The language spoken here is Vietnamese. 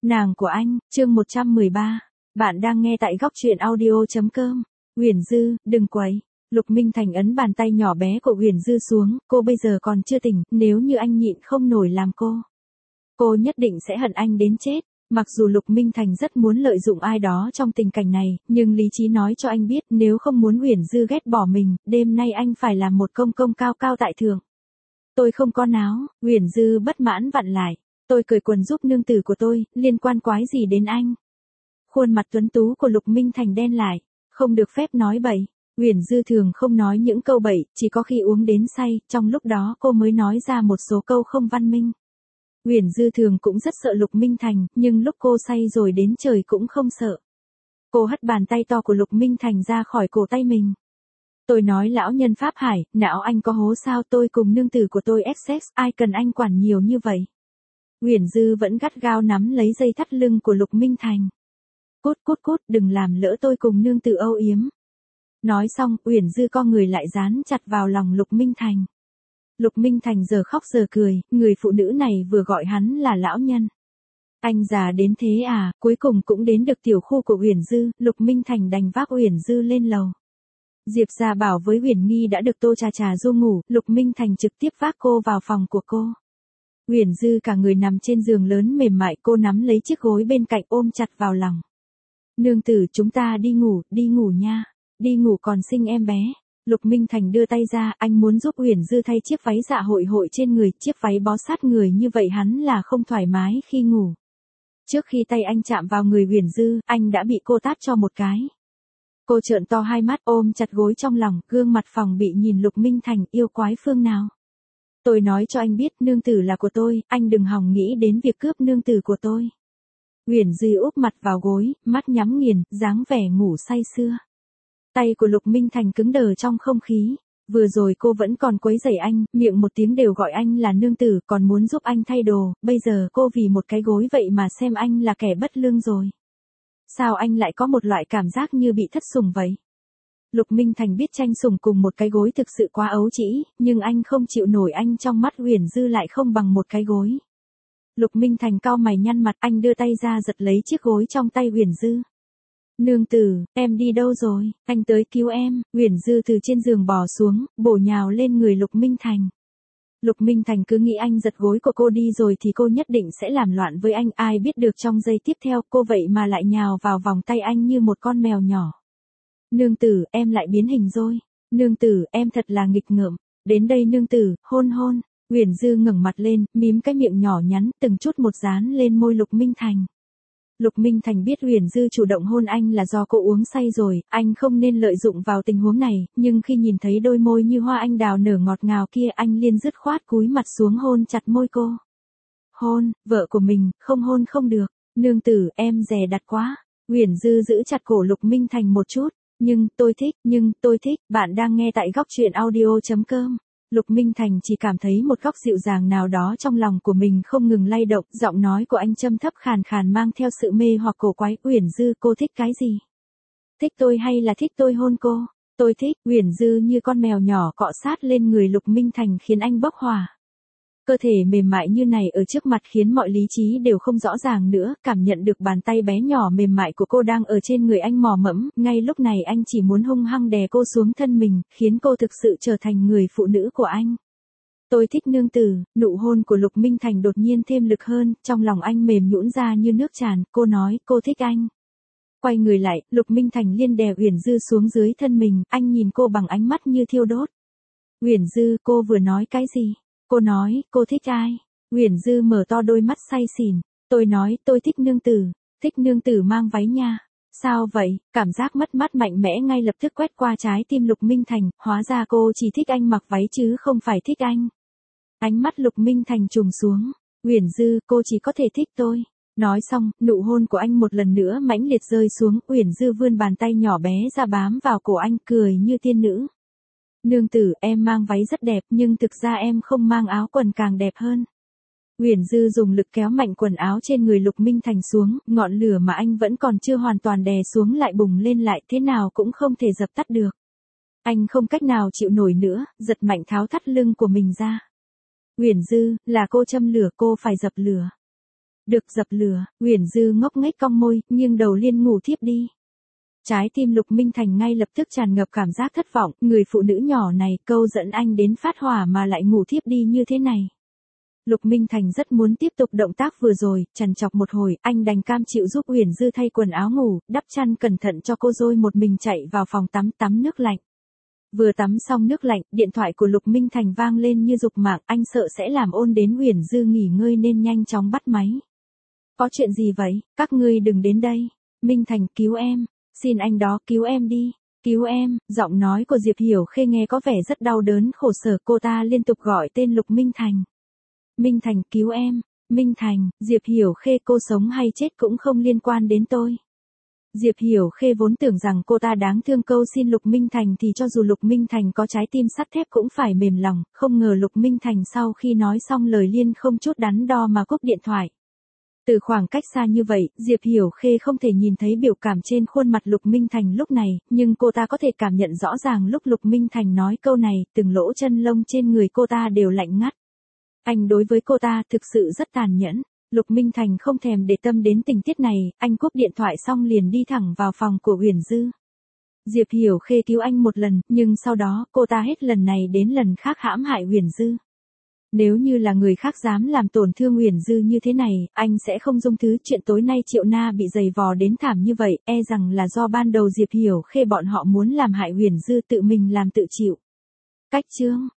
Nàng của anh, chương 113. Bạn đang nghe tại góc truyện audio.com. Uyển Dư, đừng quấy. Lục Minh Thành ấn bàn tay nhỏ bé của Uyển Dư xuống, cô bây giờ còn chưa tỉnh, nếu như anh nhịn không nổi làm cô nhất định sẽ hận anh đến chết. Mặc dù Lục Minh Thành rất muốn lợi dụng ai đó trong tình cảnh này, nhưng lý trí nói cho anh biết nếu không muốn Uyển Dư ghét bỏ mình, đêm nay anh phải làm một công công cao cao tại thượng. Tôi không có náo, Uyển Dư bất mãn vặn lại. Tôi cởi quần giúp nương tử của tôi, liên quan quái gì đến anh? Khuôn mặt tuấn tú của Lục Minh Thành đen lại, không được phép nói bậy. Uyển Dư thường không nói những câu bậy, chỉ có khi uống đến say, trong lúc đó cô mới nói ra một số câu không văn minh. Uyển Dư thường cũng rất sợ Lục Minh Thành, nhưng lúc cô say rồi đến trời cũng không sợ. Cô hất bàn tay to của Lục Minh Thành ra khỏi cổ tay mình. Tôi nói lão nhân Pháp Hải, não anh có hố sao, tôi cùng nương tử của tôi sex, ai cần anh quản nhiều như vậy? Uyển Dư vẫn gắt gao nắm lấy dây thắt lưng của Lục Minh Thành. Cút cút cút, đừng làm lỡ tôi cùng nương tử âu yếm. Nói xong, Uyển Dư co người lại dán chặt vào lòng Lục Minh Thành. Lục Minh Thành giờ khóc giờ cười, người phụ nữ này vừa gọi hắn là lão nhân. Anh già đến thế à, cuối cùng cũng đến được tiểu khu của Uyển Dư, Lục Minh Thành đành vác Uyển Dư lên lầu. Diệp Gia Bảo với Uyển Nghi đã được Tô Trà du ngủ, Lục Minh Thành trực tiếp vác cô vào phòng của cô. Uyển Dư cả người nằm trên giường lớn mềm mại, cô nắm lấy chiếc gối bên cạnh ôm chặt vào lòng. Nương tử, chúng ta đi ngủ nha, đi ngủ còn sinh em bé. Lục Minh Thành đưa tay ra, anh muốn giúp Uyển Dư thay chiếc váy dạ hội trên người, chiếc váy bó sát người như vậy hắn là không thoải mái khi ngủ. Trước khi tay anh chạm vào người Uyển Dư, anh đã bị cô tát cho một cái. Cô trợn to hai mắt ôm chặt gối trong lòng, gương mặt phòng bị nhìn Lục Minh Thành, yêu quái phương nào. Tôi nói cho anh biết nương tử là của tôi, anh đừng hòng nghĩ đến việc cướp nương tử của tôi. Uyển Dư úp mặt vào gối, mắt nhắm nghiền, dáng vẻ ngủ say sưa. Tay của Lục Minh Thành cứng đờ trong không khí. Vừa rồi cô vẫn còn quấy rầy anh, miệng một tiếng đều gọi anh là nương tử, còn muốn giúp anh thay đồ, bây giờ cô vì một cái gối vậy mà xem anh là kẻ bất lương rồi. Sao anh lại có một loại cảm giác như bị thất sủng vậy? Lục Minh Thành biết tranh sủng cùng một cái gối thực sự quá ấu trĩ, nhưng anh không chịu nổi anh trong mắt Uyển Dư lại không bằng một cái gối. Lục Minh Thành cau mày nhăn mặt, anh đưa tay ra giật lấy chiếc gối trong tay Uyển Dư. Nương tử, em đi đâu rồi, anh tới cứu em. Uyển Dư từ trên giường bò xuống, bổ nhào lên người Lục Minh Thành. Lục Minh Thành cứ nghĩ anh giật gối của cô đi rồi thì cô nhất định sẽ làm loạn với anh, ai biết được trong giây tiếp theo cô vậy mà lại nhào vào vòng tay anh như một con mèo nhỏ. Nương tử, em lại biến hình rồi. Nương tử, em thật là nghịch ngợm. Đến đây nương tử, hôn. Uyển Dư ngẩng mặt lên, mím cái miệng nhỏ nhắn, từng chút một dán lên môi Lục Minh Thành. Lục Minh Thành biết Uyển Dư chủ động hôn anh là do cô uống say rồi, anh không nên lợi dụng vào tình huống này, nhưng khi nhìn thấy đôi môi như hoa anh đào nở ngọt ngào kia, anh liền dứt khoát cúi mặt xuống hôn chặt môi cô. Hôn, vợ của mình, không hôn không được. Nương tử, em dè đặt quá. Uyển Dư giữ chặt cổ Lục Minh Thành một chút. Nhưng tôi thích, bạn đang nghe tại góc truyện audio.com. Lục Minh Thành chỉ cảm thấy một góc dịu dàng nào đó trong lòng của mình không ngừng lay động, giọng nói của anh trầm thấp khàn khàn mang theo sự mê hoặc cổ quái. Uyển Dư, cô thích cái gì? Thích tôi hay là thích tôi hôn cô? Tôi thích. Uyển Dư như con mèo nhỏ cọ sát lên người Lục Minh Thành khiến anh bốc hỏa. Cơ thể mềm mại như này ở trước mặt khiến mọi lý trí đều không rõ ràng nữa, cảm nhận được bàn tay bé nhỏ mềm mại của cô đang ở trên người anh mò mẫm, ngay lúc này anh chỉ muốn hung hăng đè cô xuống thân mình, khiến cô thực sự trở thành người phụ nữ của anh. Tôi thích nương tử. Nụ hôn của Lục Minh Thành đột nhiên thêm lực hơn, trong lòng anh mềm nhũn ra như nước tràn, cô nói, cô thích anh. Quay người lại, Lục Minh Thành liên đè Uyển Dư xuống dưới thân mình, anh nhìn cô bằng ánh mắt như thiêu đốt. Uyển Dư, cô vừa nói cái gì? Cô nói, cô thích ai? Uyển Dư mở to đôi mắt say xỉn. Tôi nói, tôi thích nương tử mang váy nha. Sao vậy? Cảm giác mất mát mạnh mẽ ngay lập tức quét qua trái tim Lục Minh Thành, hóa ra cô chỉ thích anh mặc váy chứ không phải thích anh. Ánh mắt Lục Minh Thành trùng xuống. Uyển Dư, cô chỉ có thể thích tôi. Nói xong, nụ hôn của anh một lần nữa mãnh liệt rơi xuống, Uyển Dư vươn bàn tay nhỏ bé ra bám vào cổ anh, cười như tiên nữ. Nương tử, em mang váy rất đẹp, nhưng thực ra em không mang áo quần càng đẹp hơn. Uyển Dư dùng lực kéo mạnh quần áo trên người Lục Minh Thành xuống, ngọn lửa mà anh vẫn còn chưa hoàn toàn đè xuống lại bùng lên lại, thế nào cũng không thể dập tắt được. Anh không cách nào chịu nổi nữa, giật mạnh tháo thắt lưng của mình ra. Uyển Dư, là cô châm lửa, cô phải dập lửa. Được dập lửa, Uyển Dư ngốc nghếch cong môi, nghiêng đầu liên ngủ thiếp đi. Trái tim Lục Minh Thành ngay lập tức tràn ngập cảm giác thất vọng, người phụ nữ nhỏ này câu dẫn anh đến phát hỏa mà lại ngủ thiếp đi như thế này. Lục Minh Thành rất muốn tiếp tục động tác vừa rồi, trằn trọc một hồi, anh đành cam chịu giúp Uyển Dư thay quần áo ngủ, đắp chăn cẩn thận cho cô rồi một mình chạy vào phòng tắm nước lạnh. Vừa tắm xong nước lạnh, điện thoại của Lục Minh Thành vang lên như dục mạng, anh sợ sẽ làm ôn đến Uyển Dư nghỉ ngơi nên nhanh chóng bắt máy. Có chuyện gì vậy, các ngươi đừng đến đây. Minh Thành, cứu em, xin anh đó cứu em đi, cứu em. Giọng nói của Diệp Hiểu Khê nghe có vẻ rất đau đớn khổ sở, cô ta liên tục gọi tên Lục Minh Thành. Minh Thành, cứu em, Minh Thành. Diệp Hiểu Khê, cô sống hay chết cũng không liên quan đến tôi. Diệp Hiểu Khê vốn tưởng rằng cô ta đáng thương câu xin Lục Minh Thành thì cho dù Lục Minh Thành có trái tim sắt thép cũng phải mềm lòng, không ngờ Lục Minh Thành sau khi nói xong lời liên không chút đắn đo mà cúp điện thoại. Từ khoảng cách xa như vậy, Diệp Hiểu Khê không thể nhìn thấy biểu cảm trên khuôn mặt Lục Minh Thành lúc này, nhưng cô ta có thể cảm nhận rõ ràng lúc Lục Minh Thành nói câu này, từng lỗ chân lông trên người cô ta đều lạnh ngắt. Anh đối với cô ta thực sự rất tàn nhẫn. Lục Minh Thành không thèm để tâm đến tình tiết này, anh cúp điện thoại xong liền đi thẳng vào phòng của Uyển Dư. Diệp Hiểu Khê cứu anh một lần, nhưng sau đó cô ta hết lần này đến lần khác hãm hại Uyển Dư. Nếu như là người khác dám làm tổn thương Uyển Dư như thế này, anh sẽ không dung thứ. Chuyện tối nay Triệu Na bị giày vò đến thảm như vậy, e rằng là do ban đầu Diệp Hiểu Khê bọn họ muốn làm hại Uyển Dư, tự mình làm tự chịu. Cách chương